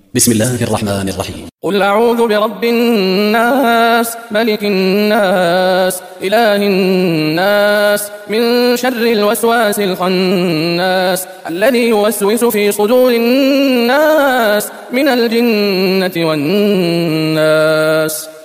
بسم الله الرحمن الرحيم. قل أعوذ برب الناس ملك الناس إله الناس من شر الوسواس الخناس الذي يوسوس في صدور الناس من الجنة والناس.